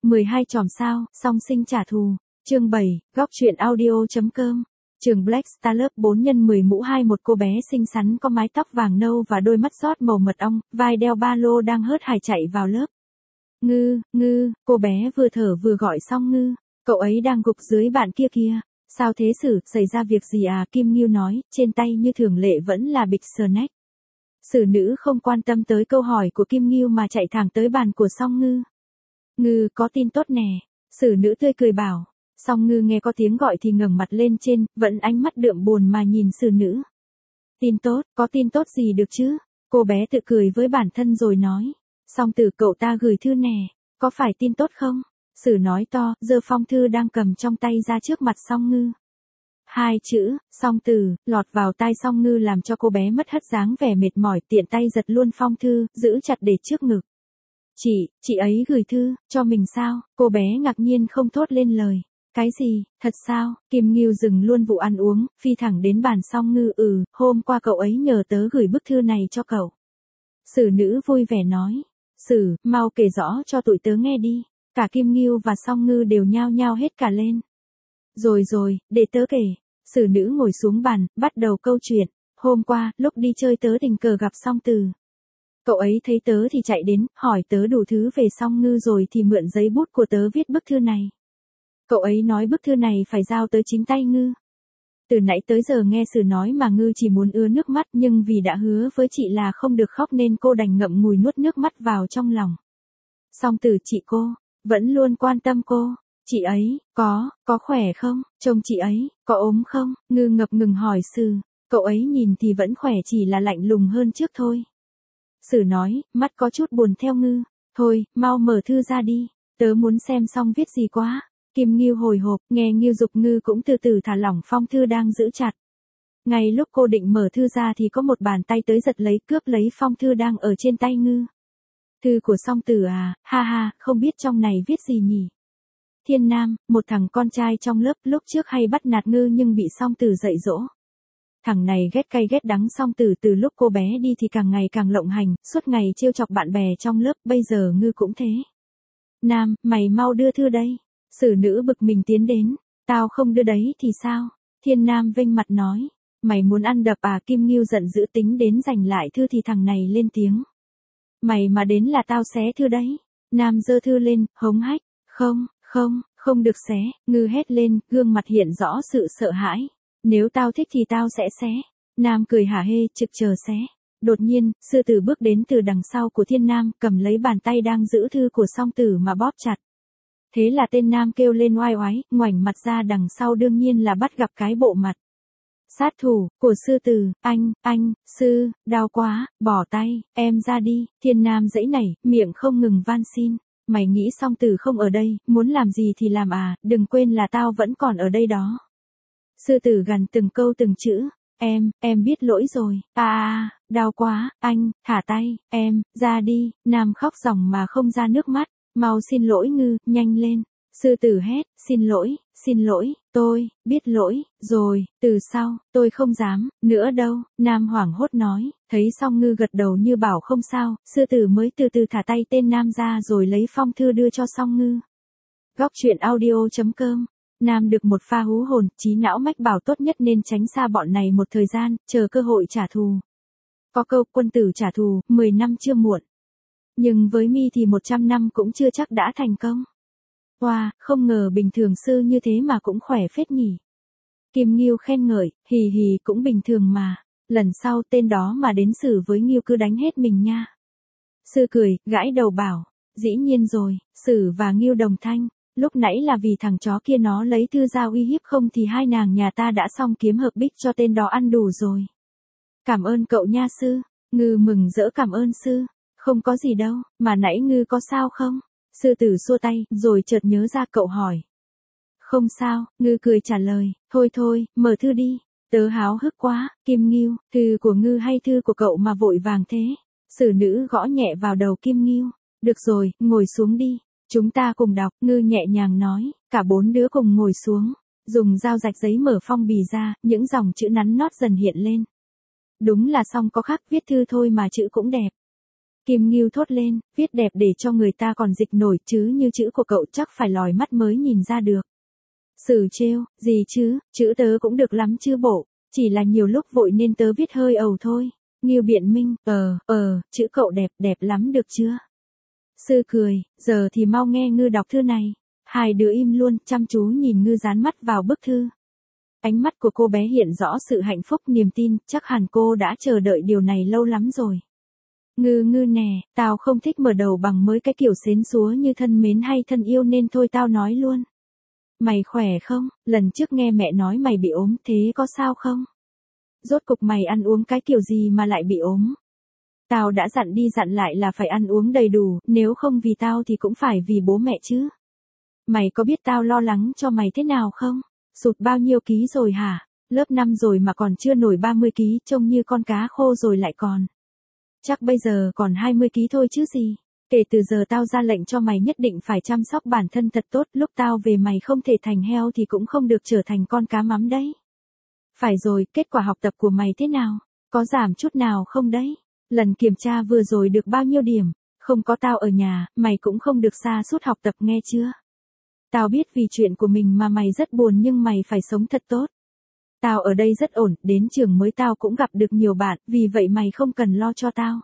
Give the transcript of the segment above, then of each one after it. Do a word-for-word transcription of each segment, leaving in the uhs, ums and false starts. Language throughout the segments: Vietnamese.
mười hai chòm sao, song sinh trả thù. Chương bảy, góc truyện audio.com. Trường Black Star lớp bốn nhân mười mũ hai một cô bé xinh xắn có mái tóc vàng nâu và đôi mắt rót màu mật ong, vai đeo ba lô đang hớt hải chạy vào lớp. Ngư, ngư, cô bé vừa thở vừa gọi xong ngư, cậu ấy đang gục dưới bạn kia kia. Sao thế Sử, xảy ra việc gì à? Kim Nghiêu nói, trên tay như thường lệ vẫn là bịch snack. Sử nữ không quan tâm tới câu hỏi của Kim Nghiêu mà chạy thẳng tới bàn của Song Ngư. Ngư, có tin tốt nè. Sử nữ tươi cười bảo. Song Ngư nghe có tiếng gọi thì ngẩng mặt lên trên, vẫn ánh mắt đượm buồn mà nhìn Sử nữ. Tin tốt, có tin tốt gì được chứ? Cô bé tự cười với bản thân rồi nói. Song Tử cậu ta gửi thư nè, có phải tin tốt không? Sử nói to, giơ phong thư đang cầm trong tay ra trước mặt Song Ngư. Hai chữ, Song Tử, lọt vào tai Song Ngư làm cho cô bé mất hất dáng vẻ mệt mỏi, tiện tay giật luôn phong thư, giữ chặt để trước ngực. Chị, chị ấy gửi thư, cho mình sao? Cô bé ngạc nhiên không thốt lên lời. Cái gì, thật sao? Kim Nghiêu dừng luôn vụ ăn uống, phi thẳng đến bàn Song Ngư. Ừ, hôm qua cậu ấy nhờ tớ gửi bức thư này cho cậu. Sử nữ vui vẻ nói. Sử, mau kể rõ cho tụi tớ nghe đi. Cả Kim Nghiêu và Song Ngư đều nhao nhao hết cả lên. Rồi rồi, để tớ kể. Sử nữ ngồi xuống bàn, bắt đầu câu chuyện. Hôm qua, lúc đi chơi tớ tình cờ gặp Song Tử. Cậu ấy thấy tớ thì chạy đến, hỏi tớ đủ thứ về Song Ngư rồi thì mượn giấy bút của tớ viết bức thư này. Cậu ấy nói bức thư này phải giao tới chính tay Ngư. Từ nãy tới giờ nghe Sử nói mà Ngư chỉ muốn ứa nước mắt, nhưng vì đã hứa với chị là không được khóc nên cô đành ngậm ngùi nuốt nước mắt vào trong lòng. Song Tử chị cô, vẫn luôn quan tâm cô. Chị ấy, có, có khỏe không? Trông chị ấy, có ốm không? Ngư ngập ngừng hỏi Sử. Cậu ấy nhìn thì vẫn khỏe, chỉ là lạnh lùng hơn trước thôi. Sử nói, mắt có chút buồn theo Ngư. Thôi, mau mở thư ra đi. Tớ muốn xem xong viết gì quá. Kim Nghiêu hồi hộp, nghe Nghiêu dục Ngư cũng từ từ thả lỏng phong thư đang giữ chặt. Ngay lúc cô định mở thư ra thì có một bàn tay tới giật lấy, cướp lấy phong thư đang ở trên tay Ngư. Thư của Song Tử à, ha ha, không biết trong này viết gì nhỉ? Thiên Nam, một thằng con trai trong lớp lúc trước hay bắt nạt Ngư nhưng bị Song Tử dạy dỗ. Thằng này ghét cay ghét đắng Song Tử, từ lúc cô bé đi thì càng ngày càng lộng hành, suốt ngày trêu chọc bạn bè trong lớp, bây giờ Ngư cũng thế. Nam, mày mau đưa thư đây. Sử nữ bực mình tiến đến. Tao không đưa đấy thì sao? Thiên Nam vênh mặt nói. Mày muốn ăn đập à? Kim Nghiêu giận dữ tính đến giành lại thư thì thằng này lên tiếng. Mày mà đến là tao xé thư đấy. Nam giơ thư lên, hống hách. Không, không, không được xé. Ngư hét lên, gương mặt hiện rõ sự sợ hãi. Nếu tao thích thì tao sẽ xé. Nam cười hả hê, trực chờ xé. Đột nhiên, sư tử bước đến từ đằng sau của Thiên Nam, cầm lấy bàn tay đang giữ thư của Song Tử mà bóp chặt. Thế là tên Nam kêu lên oai oái, ngoảnh mặt ra đằng sau đương nhiên là bắt gặp cái bộ mặt. Sát thủ, của sư tử, anh, anh, sư, đau quá, bỏ tay, em ra đi. Thiên Nam giãy nảy, miệng không ngừng van xin. Mày nghĩ Song Tử không ở đây, muốn làm gì thì làm à, đừng quên là tao vẫn còn ở đây đó. Sư tử gằn từng câu từng chữ. Em, em biết lỗi rồi. À, à, đau quá, anh, thả tay, em, ra đi. Nam khóc ròng mà không ra nước mắt. Mau xin lỗi Ngư, nhanh lên. Sư tử hét, xin lỗi, xin lỗi, tôi, biết lỗi, rồi, từ sau, tôi không dám, nữa đâu. Nam hoảng hốt nói, thấy xong Ngư gật đầu như bảo không sao, sư tử mới từ từ thả tay tên Nam ra rồi lấy phong thư đưa cho Song Ngư. Góc truyện audio.com. Nam được một pha hú hồn, trí não mách bảo tốt nhất nên tránh xa bọn này một thời gian, chờ cơ hội trả thù. Có câu quân tử trả thù, mười năm chưa muộn. Nhưng với mi thì một trăm năm cũng chưa chắc đã thành công. Wow, không ngờ bình thường sư như thế mà cũng khỏe phết nhỉ. Kim Nghiêu khen ngợi, hì hì cũng bình thường mà. Lần sau tên đó mà đến xử với Nghiêu cứ đánh hết mình nha. Sư cười, gãi đầu bảo, dĩ nhiên rồi, Sử và Nghiêu đồng thanh. Lúc nãy là vì thằng chó kia nó lấy thư ra uy hiếp, không thì hai nàng nhà ta đã xong kiếm hợp bích cho tên đó ăn đủ rồi. Cảm ơn cậu nha sư. Ngư mừng rỡ cảm ơn sư. Không có gì đâu, mà nãy Ngư có sao không? Sư tử xua tay, rồi chợt nhớ ra cậu hỏi. Không sao, Ngư cười trả lời, thôi thôi, mở thư đi. Tớ háo hức quá. Kim Nghiêu, thư của Ngư hay thư của cậu mà vội vàng thế? Sử nữ gõ nhẹ vào đầu Kim Nghiêu. Được rồi, ngồi xuống đi. Chúng ta cùng đọc. Ngư nhẹ nhàng nói. Cả bốn đứa cùng ngồi xuống. Dùng dao rạch giấy mở phong bì ra, những dòng chữ nắn nót dần hiện lên. Đúng là Song có khác, viết thư thôi mà chữ cũng đẹp. Kim Ngưu thốt lên, viết đẹp để cho người ta còn dịch nổi chứ như chữ của cậu chắc phải lòi mắt mới nhìn ra được. Sử trêu, gì chứ, chữ tớ cũng được lắm chứ bộ, chỉ là nhiều lúc vội nên tớ viết hơi ầu thôi. Ngưu biện minh, ờ, ờ, chữ cậu đẹp, đẹp lắm được chưa? Sư cười, giờ thì mau nghe Ngư đọc thư này. Hai đứa im luôn, chăm chú nhìn Ngư dán mắt vào bức thư. Ánh mắt của cô bé hiện rõ sự hạnh phúc niềm tin, chắc hẳn cô đã chờ đợi điều này lâu lắm rồi. Ngư ngư nè, tao không thích mở đầu bằng mới cái kiểu xến xúa như thân mến hay thân yêu nên thôi tao nói luôn. Mày khỏe không? Lần trước nghe mẹ nói mày bị ốm, thế có sao không? Rốt cục mày ăn uống cái kiểu gì mà lại bị ốm? Tao đã dặn đi dặn lại là phải ăn uống đầy đủ, nếu không vì tao thì cũng phải vì bố mẹ chứ. Mày có biết tao lo lắng cho mày thế nào không? Sụt bao nhiêu ký rồi hả? Lớp năm rồi mà còn chưa nổi ba mươi ký, trông như con cá khô rồi lại còn. Chắc bây giờ còn hai mươi ký thôi chứ gì. Kể từ giờ tao ra lệnh cho mày nhất định phải chăm sóc bản thân thật tốt, lúc tao về mày không thể thành heo thì cũng không được trở thành con cá mắm đấy. Phải rồi, kết quả học tập của mày thế nào? Có giảm chút nào không đấy? Lần kiểm tra vừa rồi được bao nhiêu điểm? Không có tao ở nhà, mày cũng không được sa sút học tập nghe chưa? Tao biết vì chuyện của mình mà mày rất buồn nhưng mày phải sống thật tốt. Tao ở đây rất ổn, đến trường mới tao cũng gặp được nhiều bạn, vì vậy mày không cần lo cho tao.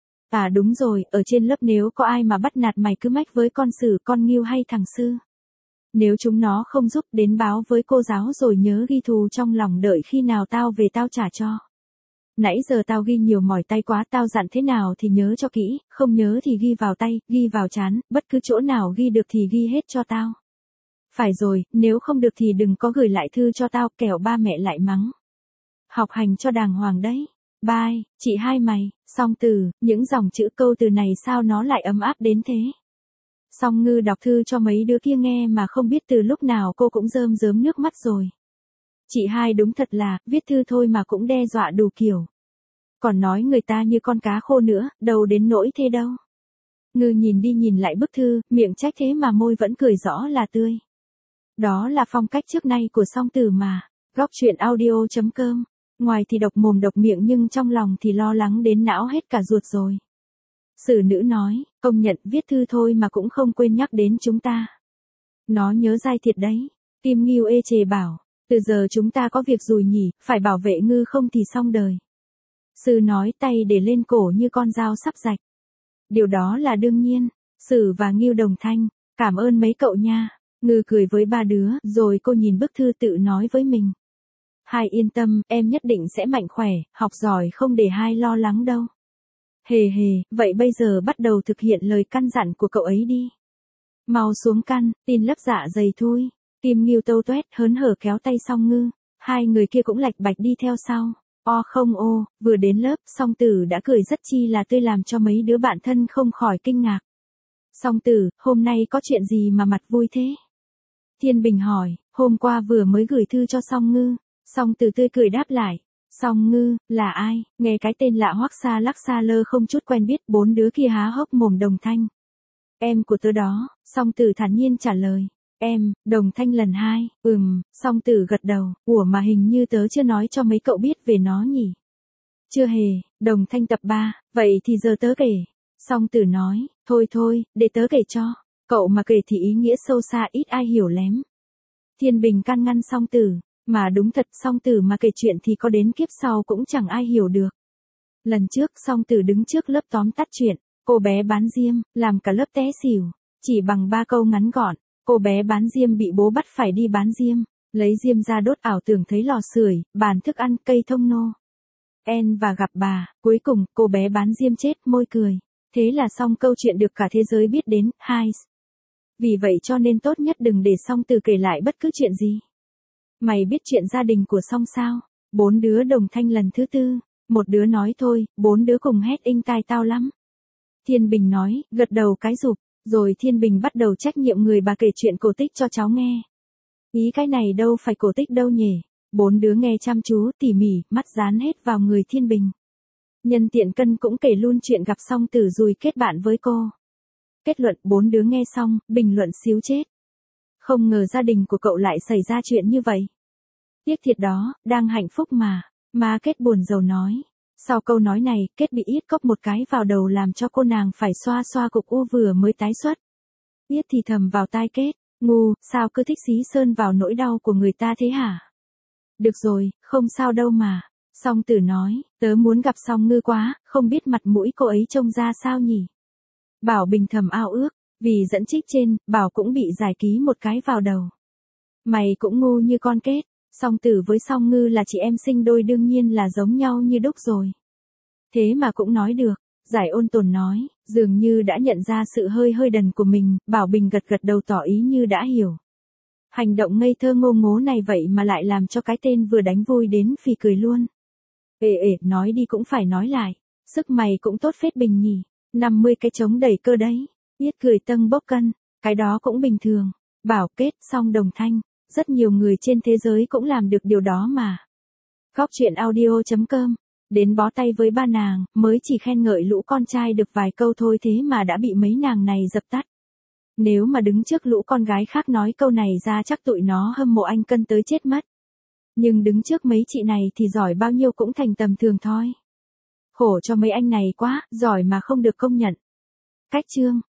À đúng rồi, ở trên lớp nếu có ai mà bắt nạt mày cứ mách với con Sử, con Ngưu hay thằng Sư. Nếu chúng nó không giúp đến báo với cô giáo rồi nhớ ghi thù trong lòng đợi khi nào tao về tao trả cho. Nãy giờ tao ghi nhiều mỏi tay quá, tao dặn thế nào thì nhớ cho kỹ, không nhớ thì ghi vào tay, ghi vào trán, bất cứ chỗ nào ghi được thì ghi hết cho tao. Phải rồi, nếu không được thì đừng có gửi lại thư cho tao, kẻo ba mẹ lại mắng. Học hành cho đàng hoàng đấy. Bye, chị hai mày. Song Từ, những dòng chữ câu từ này sao nó lại ấm áp đến thế? Song Ngư đọc thư cho mấy đứa kia nghe mà không biết từ lúc nào cô cũng rơm rớm nước mắt rồi. Chị hai đúng thật là, viết thư thôi mà cũng đe dọa đủ kiểu. Còn nói người ta như con cá khô nữa, đâu đến nỗi thế đâu. Ngư nhìn đi nhìn lại bức thư, miệng trách thế mà môi vẫn cười rõ là tươi. Đó là phong cách trước nay của Song Từ mà. Góc truyện audio chấm com. Ngoài thì độc mồm độc miệng nhưng trong lòng thì lo lắng đến não hết cả ruột rồi. Sử nữ nói, công nhận viết thư thôi mà cũng không quên nhắc đến chúng ta. Nó nhớ dai thiệt đấy. Kim Ngưu ê chề bảo, từ giờ chúng ta có việc rồi nhỉ, phải bảo vệ Ngư không thì xong đời. Sử nói tay để lên cổ như con dao sắp rạch. Điều đó là đương nhiên. Sử và Ngưu đồng thanh, cảm ơn mấy cậu nha. Ngư cười với ba đứa, rồi cô nhìn bức thư tự nói với mình. Hai yên tâm, em nhất định sẽ mạnh khỏe, học giỏi không để hai lo lắng đâu. Hề hề, vậy bây giờ bắt đầu thực hiện lời căn dặn của cậu ấy đi. Mau xuống căn, tin lấp dạ dày thôi. Kim Ngưu tâu toét hớn hở kéo tay Song Ngư, hai người kia cũng lạch bạch đi theo sau. O không ô, vừa đến lớp, Song Tử đã cười rất chi là tươi làm cho mấy đứa bạn thân không khỏi kinh ngạc. Song Tử, hôm nay có chuyện gì mà mặt vui thế? Thiên Bình hỏi, hôm qua vừa mới gửi thư cho Song Ngư. Song Tử tươi cười đáp lại. Song Ngư, là ai? Nghe cái tên lạ hoắc xa lắc xa lơ không chút quen biết, bốn đứa kia há hốc mồm đồng thanh. Em của tớ đó, Song Tử thản nhiên trả lời. Em, đồng thanh lần hai, ừm, Song Tử gật đầu, ủa mà hình như tớ chưa nói cho mấy cậu biết về nó nhỉ? Chưa hề, đồng thanh tập ba, vậy thì giờ tớ kể. Song Tử nói, thôi thôi, để tớ kể cho, cậu mà kể thì ý nghĩa sâu xa ít ai hiểu lém. Thiên Bình can ngăn Song Tử, mà đúng thật Song Tử mà kể chuyện thì có đến kiếp sau cũng chẳng ai hiểu được. Lần trước Song Tử đứng trước lớp tóm tắt chuyện, cô bé bán diêm, làm cả lớp té xỉu, chỉ bằng ba câu ngắn gọn. Cô bé bán diêm bị bố bắt phải đi bán diêm, lấy diêm ra đốt ảo tưởng thấy lò sưởi, bàn thức ăn, cây thông nô. En và gặp bà, cuối cùng cô bé bán diêm chết môi cười. Thế là xong câu chuyện được cả thế giới biết đến, hai. Vì vậy cho nên tốt nhất đừng để Song Tử kể lại bất cứ chuyện gì. Mày biết chuyện gia đình của Song sao? Bốn đứa đồng thanh lần thứ tư, một đứa nói thôi, bốn đứa cùng hét inh tai tao lắm. Thiên Bình nói, gật đầu cái rụp. Rồi Thiên Bình bắt đầu trách nhiệm người bà kể chuyện cổ tích cho cháu nghe. Ý cái này đâu phải cổ tích đâu nhỉ. Bốn đứa nghe chăm chú, tỉ mỉ, mắt dán hết vào người Thiên Bình. Nhân tiện Cân cũng kể luôn chuyện gặp Song Tử rồi kết bạn với cô. Kết luận bốn đứa nghe xong, bình luận xíu chết. Không ngờ gia đình của cậu lại xảy ra chuyện như vậy. Tiếc thiệt đó, đang hạnh phúc mà. Mà kết buồn rầu nói. Sau câu nói này, Kết bị Yết cốc một cái vào đầu làm cho cô nàng phải xoa xoa cục u vừa mới tái xuất. Yết thì thầm vào tai Kết, ngu, sao cứ thích xí sơn vào nỗi đau của người ta thế hả? Được rồi, không sao đâu mà. Song Tử nói, tớ muốn gặp Song Ngư quá, không biết mặt mũi cô ấy trông ra sao nhỉ? Bảo Bình thầm ao ước, vì dẫn trích trên, Bảo cũng bị giải ký một cái vào đầu. Mày cũng ngu như con Kết, Song Tử với Song Ngư là chị em sinh đôi đương nhiên là giống nhau như đúc rồi. Thế mà cũng nói được, Giải ôn tồn nói, dường như đã nhận ra sự hơi hơi đần của mình, Bảo Bình gật gật đầu tỏ ý như đã hiểu. Hành động ngây thơ ngô ngố này vậy mà lại làm cho cái tên vừa đánh vui đến phì cười luôn. Ê ê, nói đi cũng phải nói lại, sức mày cũng tốt phết Bình nhỉ, năm mươi cái trống đẩy cơ đấy, Biết cười tâng bốc cân, cái đó cũng bình thường. Bảo Kết, Song đồng thanh, rất nhiều người trên thế giới cũng làm được điều đó mà. Góc chuyện audio chấm com, đến bó tay với ba nàng, mới chỉ khen ngợi lũ con trai được vài câu thôi thế mà đã bị mấy nàng này dập tắt. Nếu mà đứng trước lũ con gái khác nói câu này ra chắc tụi nó hâm mộ anh Cân tới chết mất. Nhưng đứng trước mấy chị này thì giỏi bao nhiêu cũng thành tầm thường thôi. Khổ cho mấy anh này quá, giỏi mà không được công nhận. Cách chương